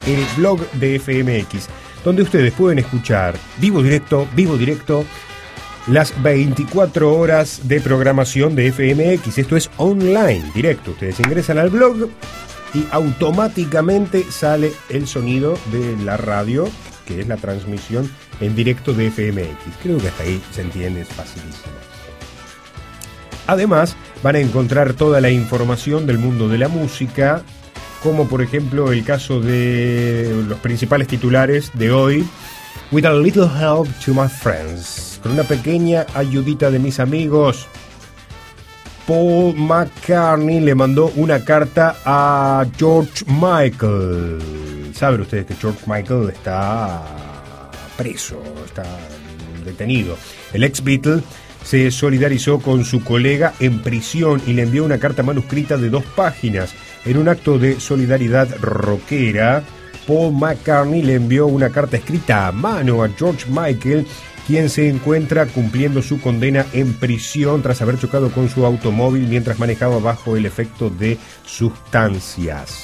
el blog de FMX, donde ustedes pueden escuchar vivo directo, las 24 horas de programación de FMX. Esto es online, directo. Ustedes ingresan al blog y automáticamente sale el sonido de la radio, que es la transmisión en directo de FMX. Creo que hasta ahí se entiende, es facilísimo. Además, van a encontrar toda la información del mundo de la música, como por ejemplo el caso de los principales titulares de hoy. With a little help to my friends. Con una pequeña ayudita de mis amigos. Paul McCartney le mandó una carta a George Michael. Saben ustedes que George Michael está preso, está detenido. El ex Beatle se solidarizó con su colega en prisión y le envió una carta manuscrita de 2 páginas. En un acto de solidaridad rockera, Paul McCartney le envió una carta escrita a mano a George Michael, quien se encuentra cumpliendo su condena en prisión tras haber chocado con su automóvil mientras manejaba bajo el efecto de sustancias.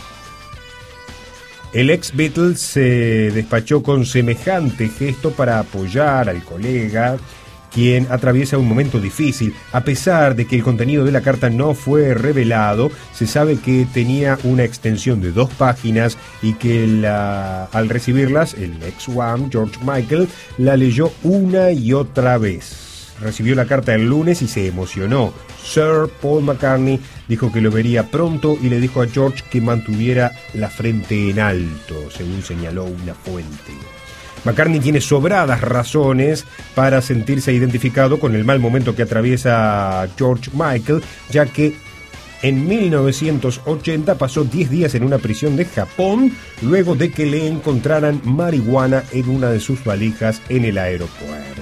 El ex Beatle se despachó con semejante gesto para apoyar al colega, quien atraviesa un momento difícil. A pesar de que el contenido de la carta no fue revelado, se sabe que tenía una extensión de 2 páginas y que al recibirlas, el ex One, George Michael, la leyó una y otra vez. Recibió la carta el lunes y se emocionó. Sir Paul McCartney dijo que lo vería pronto y le dijo a George que mantuviera la frente en alto, según señaló una fuente. McCartney tiene sobradas razones para sentirse identificado con el mal momento que atraviesa George Michael, ya que en 1980 pasó 10 días en una prisión de Japón luego de que le encontraran marihuana en una de sus valijas en el aeropuerto.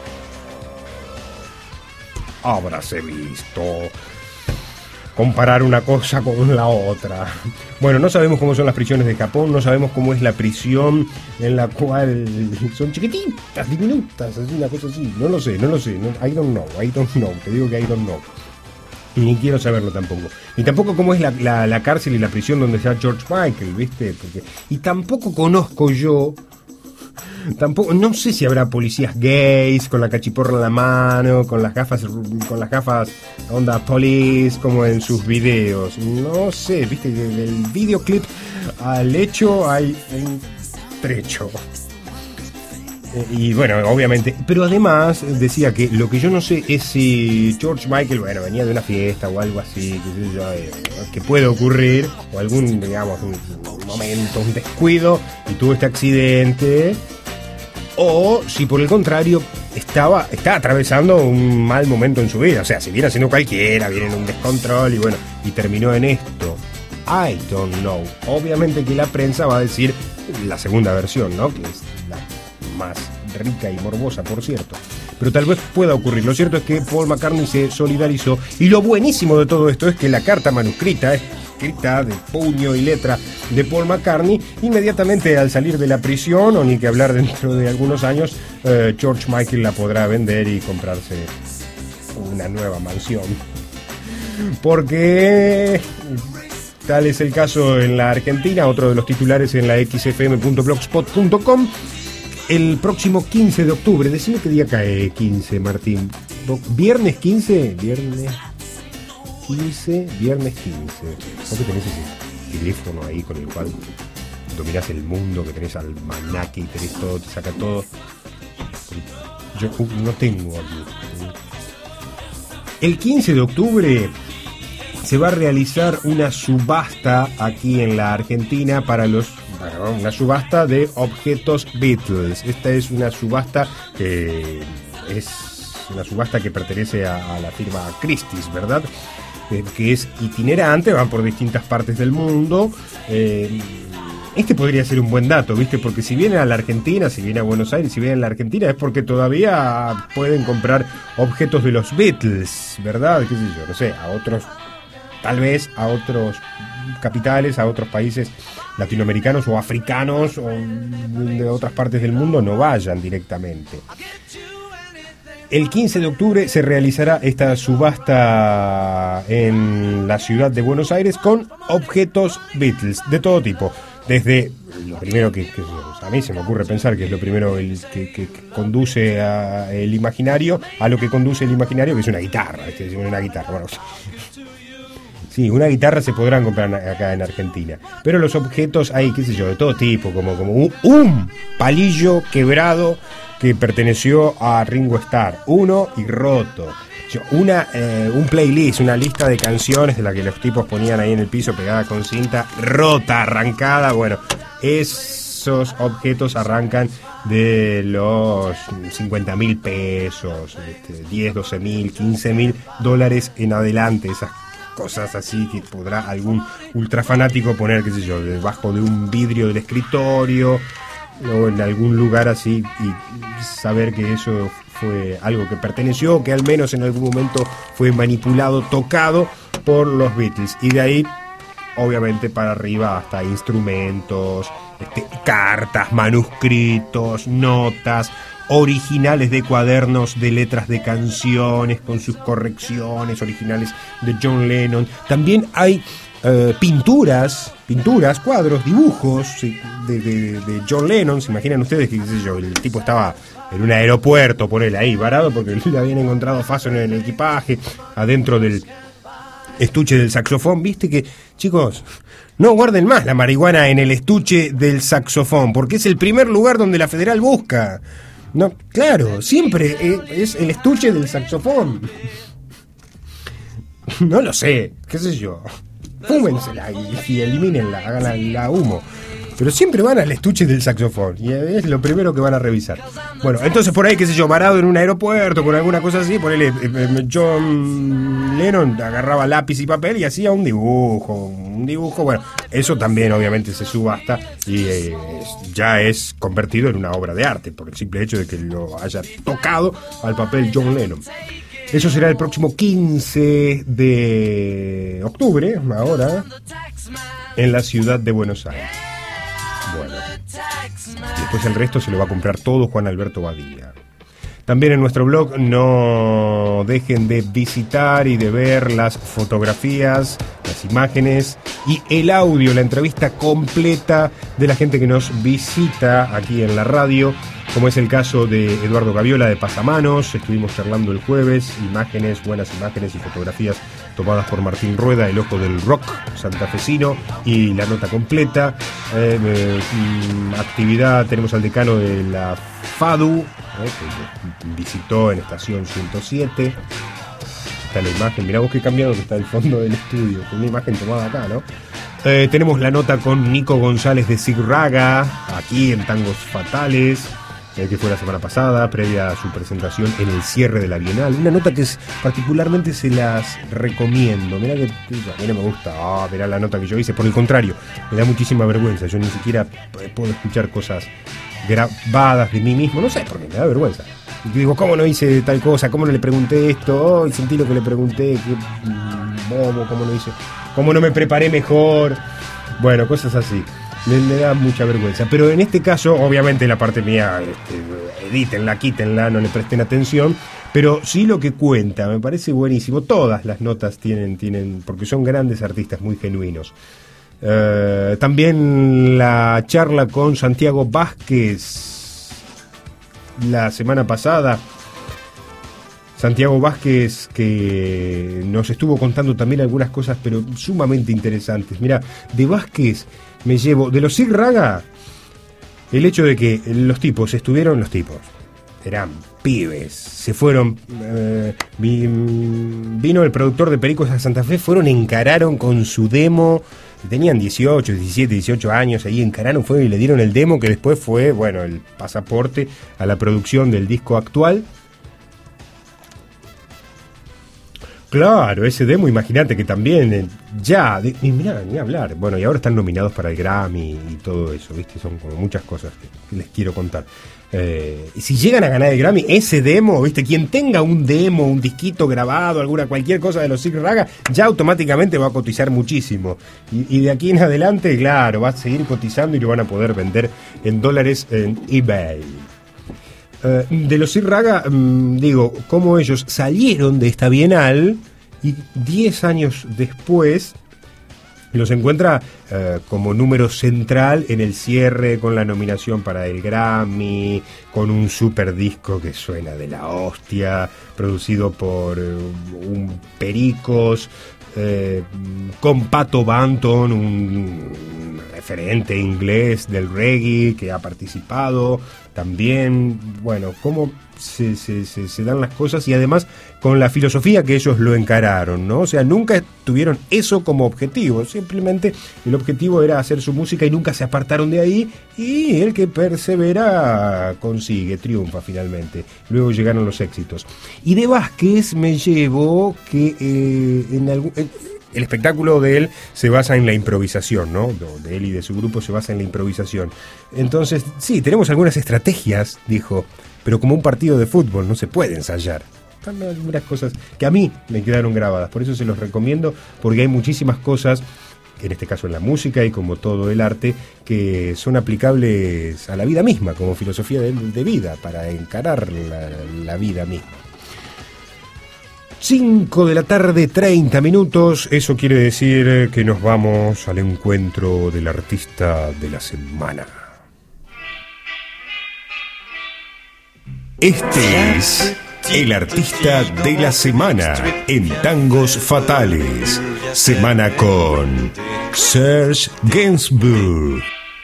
Habráse visto comparar una cosa con la otra. Bueno, no sabemos cómo son las prisiones de Japón, no sabemos cómo es la prisión en la cual son chiquititas, diminutas, así, una cosa así. No lo sé. I don't know. Te digo que I don't know. Ni quiero saberlo tampoco. Ni tampoco cómo es la cárcel y la prisión donde está George Michael, ¿viste? Y tampoco conozco yo. Tampoco, no sé si habrá policías gays con la cachiporra en la mano, con las gafas onda police, como en sus videos. No sé, viste, del videoclip al hecho hay un trecho. Y bueno, obviamente, pero además decía que lo que yo no sé es si George Michael, bueno, venía de una fiesta o algo así, que puede ocurrir, o algún, digamos, un momento, un descuido, y tuvo este accidente. O si por el contrario está atravesando un mal momento en su vida. O sea, si viene haciendo cualquiera, viene en un descontrol y terminó en esto. I don't know. Obviamente que la prensa va a decir la segunda versión, ¿no? Que es la más rica y morbosa, por cierto. Pero tal vez pueda ocurrir. Lo cierto es que Paul McCartney se solidarizó. Y lo buenísimo de todo esto es que la carta manuscrita, escrita de puño y letra de Paul McCartney, inmediatamente al salir de la prisión, o ni que hablar dentro de algunos años, George Michael la podrá vender y comprarse una nueva mansión. Porque tal es el caso en la Argentina. Otro de los titulares en la xfm.blogspot.com. El próximo 15 de octubre, decime qué día cae 15, Martín. ¿Viernes 15? Viernes 15. ¿Vos que tenés ese teléfono ahí con el cual dominás el mundo, que tenés almanaque y tenés todo, te saca todo? Yo no tengo aquí. El 15 de octubre se va a realizar una subasta aquí en la Argentina una subasta de objetos Beatles. Esta es una subasta que pertenece a la firma Christie's, ¿verdad? Que es itinerante, van por distintas partes del mundo. Este podría ser un buen dato, ¿viste? Porque si viene a la Argentina, si viene a Buenos Aires, si viene a la Argentina, es porque todavía pueden comprar objetos de los Beatles, ¿verdad? ¿Qué sé yo? No sé, tal vez a otros capitales, a otros países latinoamericanos o africanos o de otras partes del mundo no vayan directamente. El 15 de octubre se realizará esta subasta en la ciudad de Buenos Aires con objetos Beatles de todo tipo. desde lo primero que a mí se me ocurre pensar que es lo primero que conduce el imaginario, a lo que conduce el imaginario, que es una guitarra, una guitarra, bueno, sí, una guitarra se podrán comprar acá en Argentina, pero los objetos hay, qué sé yo, de todo tipo, como un palillo quebrado que perteneció a Ringo Starr, uno y roto. Un playlist, una lista de canciones de la que los tipos ponían ahí en el piso pegada con cinta, rota, arrancada. Bueno, esos objetos arrancan de los 50.000 pesos, 10, 12.000, 15.000 dólares en adelante. Esas cosas así que podrá algún ultrafanático poner, qué sé yo, debajo de un vidrio del escritorio o en algún lugar así, y saber que eso fue algo que perteneció, que al menos en algún momento fue manipulado, tocado por los Beatles, y de ahí obviamente para arriba hasta instrumentos, cartas, manuscritos, notas, originales de cuadernos de letras de canciones con sus correcciones, originales de John Lennon. También hay pinturas, cuadros, dibujos, ¿sí?, de John Lennon. Se imaginan ustedes que, qué sé yo, el tipo estaba en un aeropuerto, ponele ahí, varado, porque le habían encontrado faso en el equipaje, adentro del estuche del saxofón. Viste que, chicos, no guarden más la marihuana en el estuche del saxofón, porque es el primer lugar donde la Federal busca. No, claro, siempre es el estuche del saxofón. No lo sé, qué sé yo. Fúmensela y elimínenla, háganla humo. Pero siempre van al estuche del saxofón y es lo primero que van a revisar. Bueno, entonces por ahí, qué sé yo, varado en un aeropuerto con alguna cosa así, ponele, John Lennon agarraba lápiz y papel y hacía un dibujo. Bueno, eso también obviamente se subasta y ya es convertido en una obra de arte por el simple hecho de que lo haya tocado al papel John Lennon. Eso será el próximo 15 de octubre, ahora, en la ciudad de Buenos Aires. Bueno, después el resto se lo va a comprar todo Juan Alberto Badía. También en nuestro blog no dejen de visitar y de ver las fotografías, las imágenes y el audio, la entrevista completa de la gente que nos visita aquí en la radio, como es el caso de Eduardo Gaviola de Pasamanos. Estuvimos charlando el jueves, buenas imágenes y fotografías tomadas por Martín Rueda, el ojo del rock santafesino, y la nota completa. Actividad, tenemos al decano de la FADU, que visitó en estación 107. Está la imagen, mirá vos qué cambiado que está el fondo del estudio, con una imagen tomada acá, ¿no? Tenemos la nota con Nico González de Sig Raga, aquí en Tangos Fatales, que fue la semana pasada, previa a su presentación en el cierre de la Bienal. Una nota que particularmente se las recomiendo. Mirá que a mí no me gusta, mirá la nota que yo hice. Por el contrario, me da muchísima vergüenza. Yo ni siquiera puedo escuchar cosas grabadas de mí mismo. No sé, porque me da vergüenza. Y digo, ¿cómo no hice tal cosa? ¿Cómo no le pregunté esto? Y sentí lo que le pregunté. ¿Cómo no hice? ¿Cómo no me preparé mejor? Bueno, cosas así. Me da mucha vergüenza. Pero en este caso, obviamente la parte mía, edítenla, quítenla, no le presten atención. Pero sí lo que cuenta, me parece buenísimo. Todas las notas tienen, porque son grandes artistas muy genuinos. También la charla con Santiago Vázquez la semana pasada. Santiago Vázquez, que nos estuvo contando también algunas cosas, pero sumamente interesantes. Mira, de Vázquez me llevo, de los Sig Raga, el hecho de que los tipos eran pibes, se fueron, vino el productor de Pericos a Santa Fe, encararon con su demo, tenían 18, 17, 18 años, ahí encararon, fueron y le dieron el demo, que después fue, bueno, el pasaporte a la producción del disco actual. Claro, ese demo, imagínate que también mirá, ni hablar. Bueno, y ahora están nominados para el Grammy y todo eso, ¿viste? Son como muchas cosas que les quiero contar. Y si llegan a ganar el Grammy, ese demo, ¿viste? Quien tenga un demo, un disquito grabado, cualquier cosa de los Sig Raga, ya automáticamente va a cotizar muchísimo. Y de aquí en adelante, claro, va a seguir cotizando y lo van a poder vender en dólares en eBay. De los Sig Raga, digo, cómo ellos salieron de esta Bienal y 10 años después los encuentra como número central en el cierre, con la nominación para el Grammy, con un super disco que suena de la hostia, producido por un Pericos, con Pato Banton, un referente inglés del reggae que ha participado también. Bueno, cómo se dan las cosas, y además con la filosofía que ellos lo encararon, ¿no? O sea, nunca tuvieron eso como objetivo, simplemente el objetivo era hacer su música y nunca se apartaron de ahí, y el que persevera consigue, triunfa finalmente. Luego llegaron los éxitos. Y de Vázquez me llevo que el espectáculo de él se basa en la improvisación, ¿no? De él y de su grupo se basa en la improvisación. Entonces, sí, tenemos algunas estrategias, dijo, pero como un partido de fútbol no se puede ensayar. Son algunas cosas que a mí me quedaron grabadas, por eso se los recomiendo, porque hay muchísimas cosas, en este caso en la música y como todo el arte, que son aplicables a la vida misma, como filosofía de vida, para encarar la vida misma. 5 de la tarde, 30 minutos, eso quiere decir que nos vamos al encuentro del artista de la semana. Este es el artista de la semana en Tangos Fatales. Semana con Serge Gainsbourg.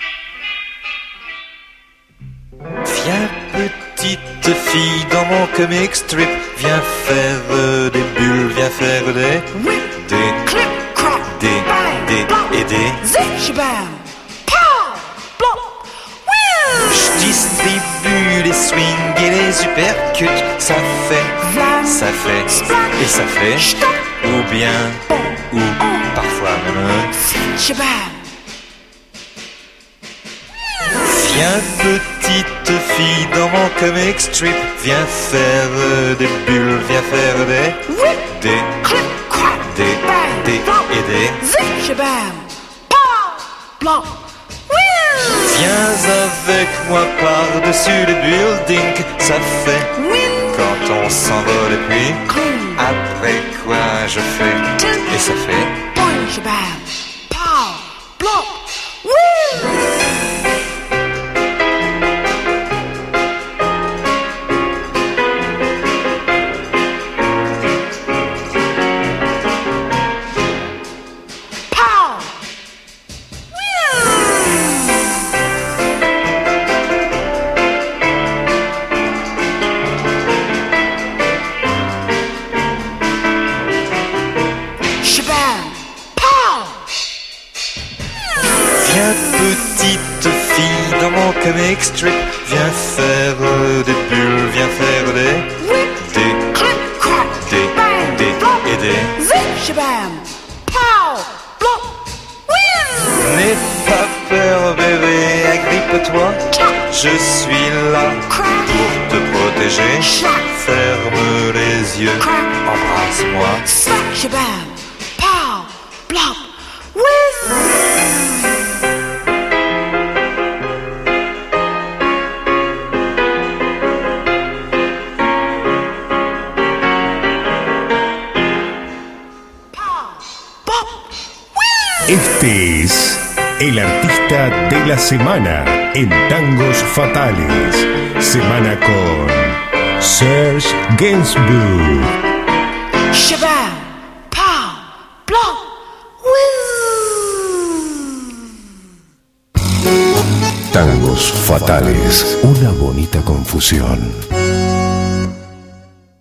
Viens petite fille dans mon comic strip, viens faire des bulles, viens faire des et des. Je distribue les swings et les uppercuts, ça fait et ça fait, ou bien, ou parfois même. Viens petite fille dans mon comic strip, viens faire des bulles, viens faire des et des. Viens avec moi par-dessus le building, ça fait quand on s'envole et puis après quoi je fais et ça fait. Comic strip, viens faire des bulles, viens faire des et des. N'aie pas peur bébé, agrippe-toi, je suis là pour te protéger. Ferme les yeux, embrasse-moi. Este es el artista de la semana en Tangos Fatales. Semana con Serge Gainsbourg. Tangos Fatales, una bonita confusión.